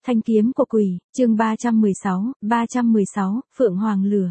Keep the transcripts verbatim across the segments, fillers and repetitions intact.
Thanh kiếm của quỷ, chương ba trăm mười sáu, ba trăm mười sáu, Phượng Hoàng lửa.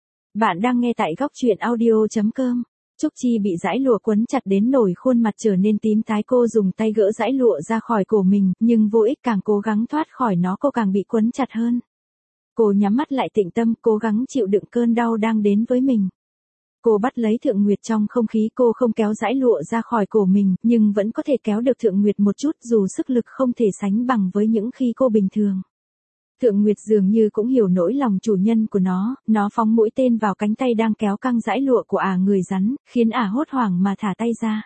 Bạn đang nghe tại góc truyện audio.com. Trúc Chi bị dải lụa quấn chặt đến nổi khuôn mặt trở nên tím tái, cô dùng tay gỡ dải lụa ra khỏi cổ mình, nhưng vô ích, càng cố gắng thoát khỏi nó cô càng bị quấn chặt hơn. Cô nhắm mắt lại tĩnh tâm, cố gắng chịu đựng cơn đau đang đến với mình. Cô bắt lấy Thượng Nguyệt trong không khí, cô không kéo dải lụa ra khỏi cổ mình, nhưng vẫn có thể kéo được Thượng Nguyệt một chút, dù sức lực không thể sánh bằng với những khi cô bình thường. Thượng Nguyệt dường như cũng hiểu nỗi lòng chủ nhân của nó, nó phóng mũi tên vào cánh tay đang kéo căng dải lụa của ả người rắn, khiến ả hốt hoảng mà thả tay ra.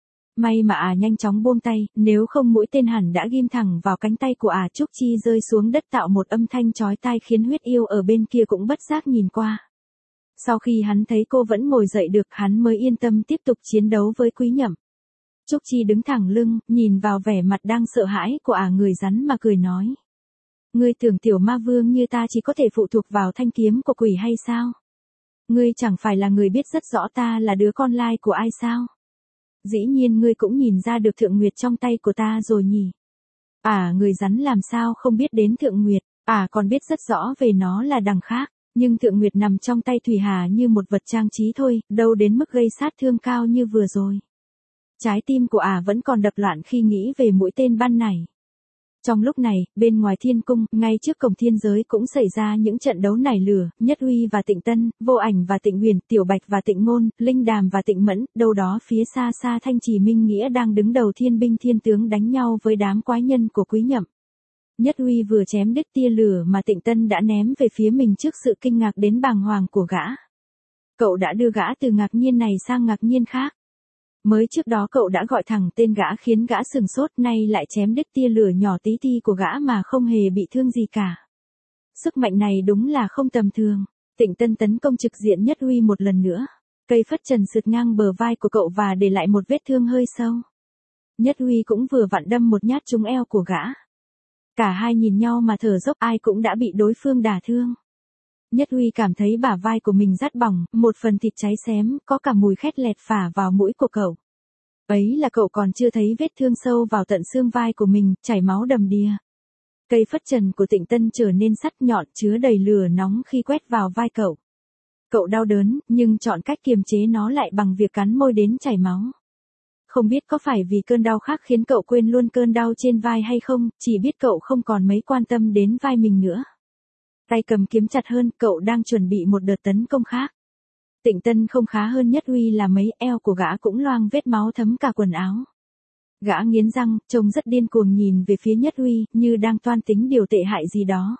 May mà ả nhanh chóng buông tay, nếu không mũi tên hẳn đã ghim thẳng vào cánh tay của ả. Trúc Chi rơi xuống đất tạo một âm thanh chói tai khiến huyết yêu ở bên kia cũng bất giác nhìn qua. Sau khi hắn thấy cô vẫn ngồi dậy được, hắn mới yên tâm tiếp tục chiến đấu với Quý Nhậm. Trúc Chi đứng thẳng lưng, nhìn vào vẻ mặt đang sợ hãi của ả người rắn mà cười nói. Ngươi tưởng tiểu ma vương như ta chỉ có thể phụ thuộc vào thanh kiếm của quỷ hay sao? Ngươi chẳng phải là người biết rất rõ ta là đứa con lai của ai sao? Dĩ nhiên ngươi cũng nhìn ra được Thượng Nguyệt trong tay của ta rồi nhỉ? À, người rắn làm sao không biết đến Thượng Nguyệt, à còn biết rất rõ về nó là đằng khác. Nhưng Thượng Nguyệt nằm trong tay Thủy Hà như một vật trang trí thôi, đâu đến mức gây sát thương cao như vừa rồi. Trái tim của ả vẫn còn đập loạn khi nghĩ về mũi tên ban nảy. Trong lúc này, bên ngoài thiên cung, ngay trước cổng thiên giới cũng xảy ra những trận đấu nảy lửa, Nhất Huy và Tịnh Tân, Vô Ảnh và Tịnh Huyền, Tiểu Bạch và Tịnh Ngôn, Linh Đàm và Tịnh Mẫn, đâu đó phía xa xa Thanh Trì Minh Nghĩa đang đứng đầu thiên binh thiên tướng đánh nhau với đám quái nhân của Quý Nhậm. Nhất Huy vừa chém đứt tia lửa mà Tịnh Tân đã ném về phía mình trước sự kinh ngạc đến bàng hoàng của gã. Cậu đã đưa gã từ ngạc nhiên này sang ngạc nhiên khác. Mới trước đó cậu đã gọi thẳng tên gã khiến gã sừng sốt, nay lại chém đứt tia lửa nhỏ tí ti của gã mà không hề bị thương gì cả. Sức mạnh này đúng là không tầm thường. Tịnh Tân tấn công trực diện Nhất Huy một lần nữa. Cây phất trần sượt ngang bờ vai của cậu và để lại một vết thương hơi sâu. Nhất Huy cũng vừa vặn đâm một nhát trúng eo của gã. Cả hai nhìn nhau mà thở dốc, ai cũng đã bị đối phương đả thương. Nhất Huy cảm thấy bả vai của mình rát bỏng, một phần thịt cháy xém, có cả mùi khét lẹt phả vào mũi của cậu. Ấy là cậu còn chưa thấy vết thương sâu vào tận xương vai của mình, chảy máu đầm đìa. Cây phất trần của Tịnh Tân trở nên sắt nhọn chứa đầy lửa nóng khi quét vào vai cậu. Cậu đau đớn, nhưng chọn cách kiềm chế nó lại bằng việc cắn môi đến chảy máu. Không biết có phải vì cơn đau khác khiến cậu quên luôn cơn đau trên vai hay không, chỉ biết cậu không còn mấy quan tâm đến vai mình nữa. Tay cầm kiếm chặt hơn, cậu đang chuẩn bị một đợt tấn công khác. Tịnh Tân không khá hơn Nhất Huy là mấy, eo của gã cũng loang vết máu thấm cả quần áo. Gã nghiến răng, trông rất điên cuồng nhìn về phía Nhất Huy, như đang toan tính điều tệ hại gì đó.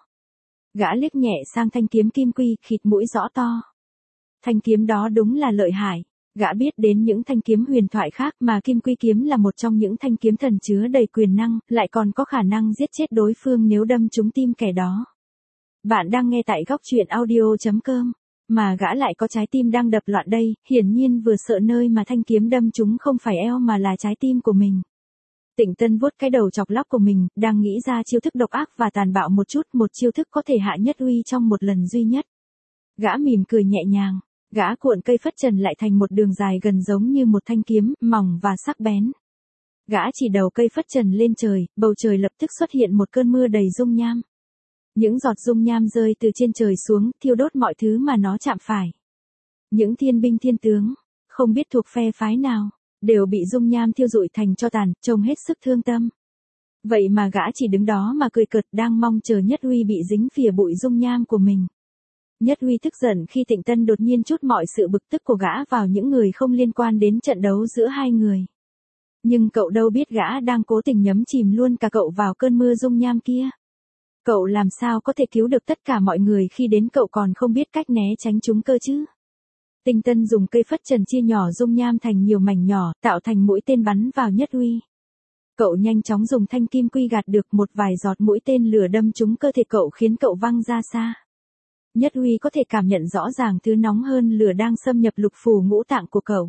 Gã liếc nhẹ sang thanh kiếm kim quy, khịt mũi rõ to. Thanh kiếm đó đúng là lợi hại. Gã biết đến những thanh kiếm huyền thoại khác mà kim quy kiếm là một trong những thanh kiếm thần chứa đầy quyền năng, lại còn có khả năng giết chết đối phương nếu đâm trúng tim kẻ đó. Bạn đang nghe tại góc truyện audio.com, mà gã lại có trái tim đang đập loạn đây, hiển nhiên vừa sợ nơi mà thanh kiếm đâm trúng không phải eo mà là trái tim của mình. Tịnh Tân vuốt cái đầu chọc lóc của mình, đang nghĩ ra chiêu thức độc ác và tàn bạo một chút, một chiêu thức có thể hạ Nhất Huy trong một lần duy nhất. Gã mỉm cười nhẹ nhàng. Gã cuộn cây phất trần lại thành một đường dài gần giống như một thanh kiếm, mỏng và sắc bén. Gã chỉ đầu cây phất trần lên trời, bầu trời lập tức xuất hiện một cơn mưa đầy dung nham. Những giọt dung nham rơi từ trên trời xuống, thiêu đốt mọi thứ mà nó chạm phải. Những thiên binh thiên tướng, không biết thuộc phe phái nào, đều bị dung nham thiêu rụi thành tro tàn, trông hết sức thương tâm. Vậy mà gã chỉ đứng đó mà cười cợt, đang mong chờ Nhất Huy bị dính phìa bụi dung nham của mình. Nhất Huy tức giận khi Tịnh Tân đột nhiên trút mọi sự bực tức của gã vào những người không liên quan đến trận đấu giữa hai người. Nhưng cậu đâu biết gã đang cố tình nhấm chìm luôn cả cậu vào cơn mưa dung nham kia. Cậu làm sao có thể cứu được tất cả mọi người khi đến cậu còn không biết cách né tránh chúng cơ chứ? Tịnh Tân dùng cây phất trần chia nhỏ dung nham thành nhiều mảnh nhỏ, tạo thành mũi tên bắn vào Nhất Huy. Cậu nhanh chóng dùng thanh kim quy gạt được một vài giọt mũi tên lửa đâm trúng cơ thể cậu khiến cậu văng ra xa. Nhất Huy có thể cảm nhận rõ ràng thứ nóng hơn lửa đang xâm nhập lục phủ ngũ tạng của cậu.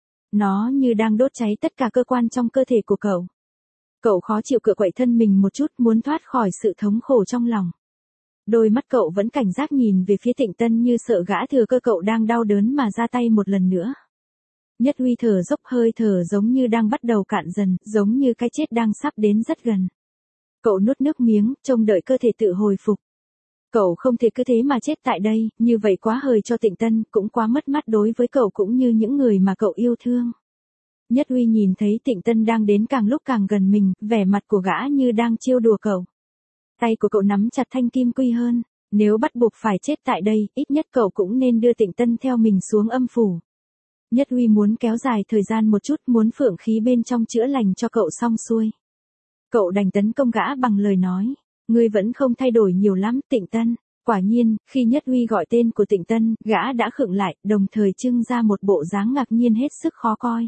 Nó như đang đốt cháy tất cả cơ quan trong cơ thể của cậu. Cậu khó chịu cựa quậy thân mình một chút, muốn thoát khỏi sự thống khổ trong lòng. Đôi mắt cậu vẫn cảnh giác nhìn về phía Tịnh Tân như sợ gã thừa cơ cậu đang đau đớn mà ra tay một lần nữa. Nhất Huy thở dốc, hơi thở giống như đang bắt đầu cạn dần, giống như cái chết đang sắp đến rất gần. Cậu nuốt nước miếng, trông đợi cơ thể tự hồi phục. Cậu không thể cứ thế mà chết tại đây, như vậy quá hời cho Tịnh Tân, cũng quá mất mát đối với cậu cũng như những người mà cậu yêu thương. Nhất Uy nhìn thấy Tịnh Tân đang đến càng lúc càng gần mình, vẻ mặt của gã như đang trêu đùa cậu. Tay của cậu nắm chặt thanh kim quy hơn, nếu bắt buộc phải chết tại đây, ít nhất cậu cũng nên đưa Tịnh Tân theo mình xuống âm phủ. Nhất Uy muốn kéo dài thời gian một chút, muốn phượng khí bên trong chữa lành cho cậu xong xuôi. Cậu đành tấn công gã bằng lời nói, ngươi vẫn không thay đổi nhiều lắm, Tịnh Tân. Quả nhiên, khi Nhất Uy gọi tên của Tịnh Tân, gã đã khựng lại, đồng thời trưng ra một bộ dáng ngạc nhiên hết sức khó coi.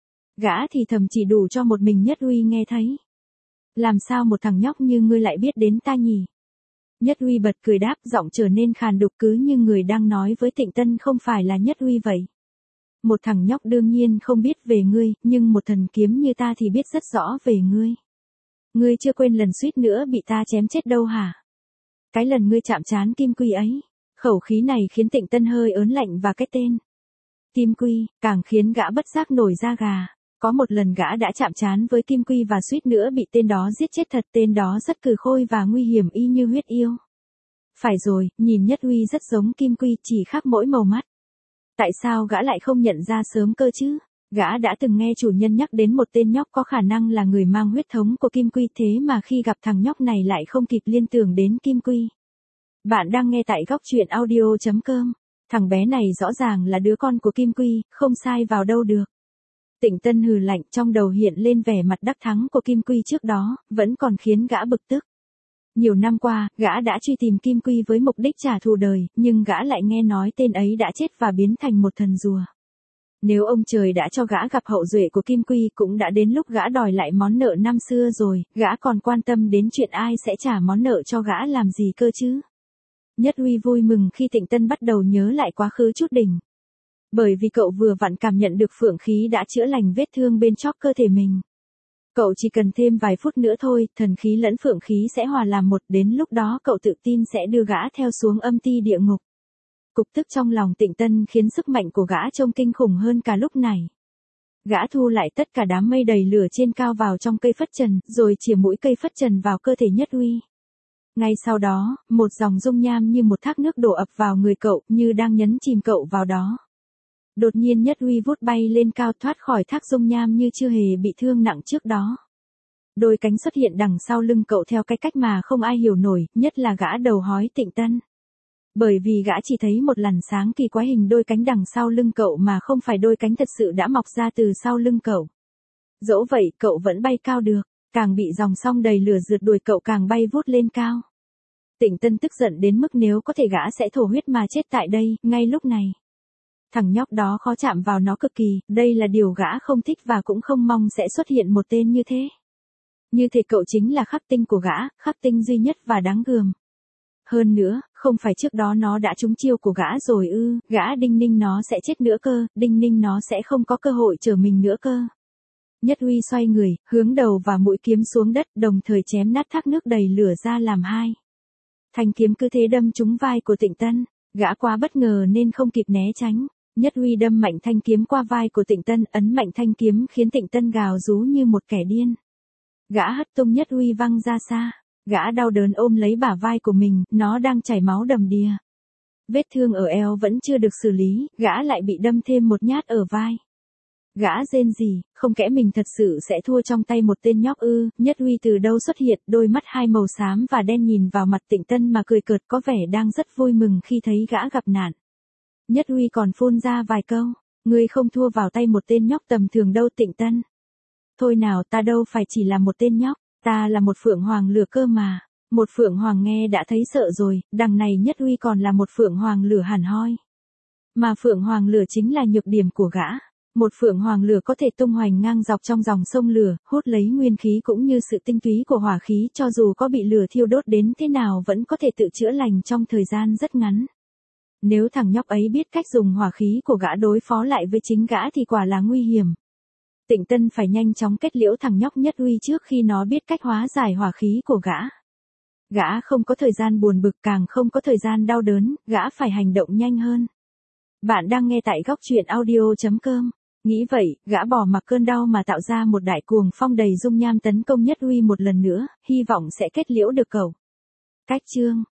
Gã thì thầm chỉ đủ cho một mình Nhất Uy nghe thấy. Làm sao một thằng nhóc như ngươi lại biết đến ta nhỉ? Nhất Uy bật cười đáp, giọng trở nên khàn đục cứ như người đang nói với Tịnh Tân không phải là Nhất Uy vậy. Một thằng nhóc đương nhiên không biết về ngươi, nhưng một thần kiếm như ta thì biết rất rõ về ngươi. Ngươi chưa quên lần suýt nữa bị ta chém chết đâu hả? Cái lần ngươi chạm trán kim quy ấy. Khẩu khí này khiến Tịnh Tân hơi ớn lạnh và cái tên kim quy, càng khiến gã bất giác nổi da gà. Có một lần gã đã chạm trán với kim quy và suýt nữa bị tên đó giết chết thật, tên đó rất cừ khôi và nguy hiểm y như huyết yêu. Phải rồi, nhìn Nhất Uy rất giống kim quy, chỉ khác mỗi màu mắt. Tại sao gã lại không nhận ra sớm cơ chứ? Gã đã từng nghe chủ nhân nhắc đến một tên nhóc có khả năng là người mang huyết thống của kim quy, thế mà khi gặp thằng nhóc này lại không kịp liên tưởng đến kim quy. Bạn đang nghe tại góc truyện audio chấm com. Thằng bé này rõ ràng là đứa con của kim quy, không sai vào đâu được. Tịnh Tân hừ lạnh, trong đầu hiện lên vẻ mặt đắc thắng của kim quy trước đó, vẫn còn khiến gã bực tức. Nhiều năm qua, gã đã truy tìm kim quy với mục đích trả thù đời, nhưng gã lại nghe nói tên ấy đã chết và biến thành một thần rùa. Nếu ông trời đã cho gã gặp hậu duệ của kim quy, cũng đã đến lúc gã đòi lại món nợ năm xưa rồi, gã còn quan tâm đến chuyện ai sẽ trả món nợ cho gã làm gì cơ chứ? Nhất Uy vui mừng khi Tịnh Tân bắt đầu nhớ lại quá khứ chút đỉnh. Bởi vì cậu vừa vặn cảm nhận được phượng khí đã chữa lành vết thương bên chóp cơ thể mình. Cậu chỉ cần thêm vài phút nữa thôi, thần khí lẫn phượng khí sẽ hòa làm một, đến lúc đó cậu tự tin sẽ đưa gã theo xuống âm ti địa ngục. Cục tức trong lòng Tịnh Tân khiến sức mạnh của gã trông kinh khủng hơn cả lúc này. Gã thu lại tất cả đám mây đầy lửa trên cao vào trong cây phất trần, rồi chìa mũi cây phất trần vào cơ thể Nhất Uy. Ngay sau đó, một dòng dung nham như một thác nước đổ ập vào người cậu, như đang nhấn chìm cậu vào đó. Đột nhiên Nhất Uy vút bay lên cao, thoát khỏi thác dung nham như chưa hề bị thương nặng trước đó. Đôi cánh xuất hiện đằng sau lưng cậu theo cái cách mà không ai hiểu nổi, nhất là gã đầu hói Tịnh Tân. Bởi vì gã chỉ thấy một làn sáng kỳ quái hình đôi cánh đằng sau lưng cậu mà không phải đôi cánh thật sự đã mọc ra từ sau lưng cậu. Dẫu vậy cậu vẫn bay cao được, càng bị dòng sông đầy lửa rượt đuổi cậu càng bay vút lên cao. Tịnh Tân tức giận đến mức nếu có thể gã sẽ thổ huyết mà chết tại đây, ngay lúc này. Thằng nhóc đó khó chạm vào nó cực kỳ, đây là điều gã không thích và cũng không mong sẽ xuất hiện một tên như thế. Như thể cậu chính là khắc tinh của gã, khắc tinh duy nhất và đáng gờm. Hơn nữa, không phải trước đó nó đã trúng chiêu của gã rồi ư, gã đinh ninh nó sẽ chết nữa cơ, đinh ninh nó sẽ không có cơ hội chở mình nữa cơ. Nhất Uy xoay người, hướng đầu và mũi kiếm xuống đất, đồng thời chém nát thác nước đầy lửa ra làm hai. Thanh kiếm cứ thế đâm trúng vai của Tịnh Tân, gã quá bất ngờ nên không kịp né tránh. Nhất Uy đâm mạnh thanh kiếm qua vai của Tịnh Tân, ấn mạnh thanh kiếm khiến Tịnh Tân gào rú như một kẻ điên. Gã hất tung Nhất Uy văng ra xa, gã đau đớn ôm lấy bả vai của mình, nó đang chảy máu đầm đìa. Vết thương ở eo vẫn chưa được xử lý, gã lại bị đâm thêm một nhát ở vai. Gã rên rỉ, không kẽ mình thật sự sẽ thua trong tay một tên nhóc ư? Nhất Uy từ đâu xuất hiện, đôi mắt hai màu xám và đen nhìn vào mặt Tịnh Tân mà cười cợt, có vẻ đang rất vui mừng khi thấy gã gặp nạn. Nhất Uy còn phun ra vài câu, ngươi không thua vào tay một tên nhóc tầm thường đâu Tịnh Tân. Thôi nào, ta đâu phải chỉ là một tên nhóc, ta là một phượng hoàng lửa cơ mà. Một phượng hoàng nghe đã thấy sợ rồi, đằng này Nhất Uy còn là một phượng hoàng lửa hẳn hoi. Mà phượng hoàng lửa chính là nhược điểm của gã. Một phượng hoàng lửa có thể tung hoành ngang dọc trong dòng sông lửa, hút lấy nguyên khí cũng như sự tinh túy của hỏa khí, cho dù có bị lửa thiêu đốt đến thế nào vẫn có thể tự chữa lành trong thời gian rất ngắn. Nếu thằng nhóc ấy biết cách dùng hỏa khí của gã đối phó lại với chính gã thì quả là nguy hiểm. Tịnh Tân phải nhanh chóng kết liễu thằng nhóc Nhất Uy trước khi nó biết cách hóa giải hỏa khí của gã. Gã không có thời gian buồn bực, càng không có thời gian đau đớn, gã phải hành động nhanh hơn. Bạn đang nghe tại góc truyện audio chấm com. Nghĩ vậy, gã bỏ mặc cơn đau mà tạo ra một đại cuồng phong đầy dung nham tấn công Nhất Uy một lần nữa, hy vọng sẽ kết liễu được cậu. Cách chương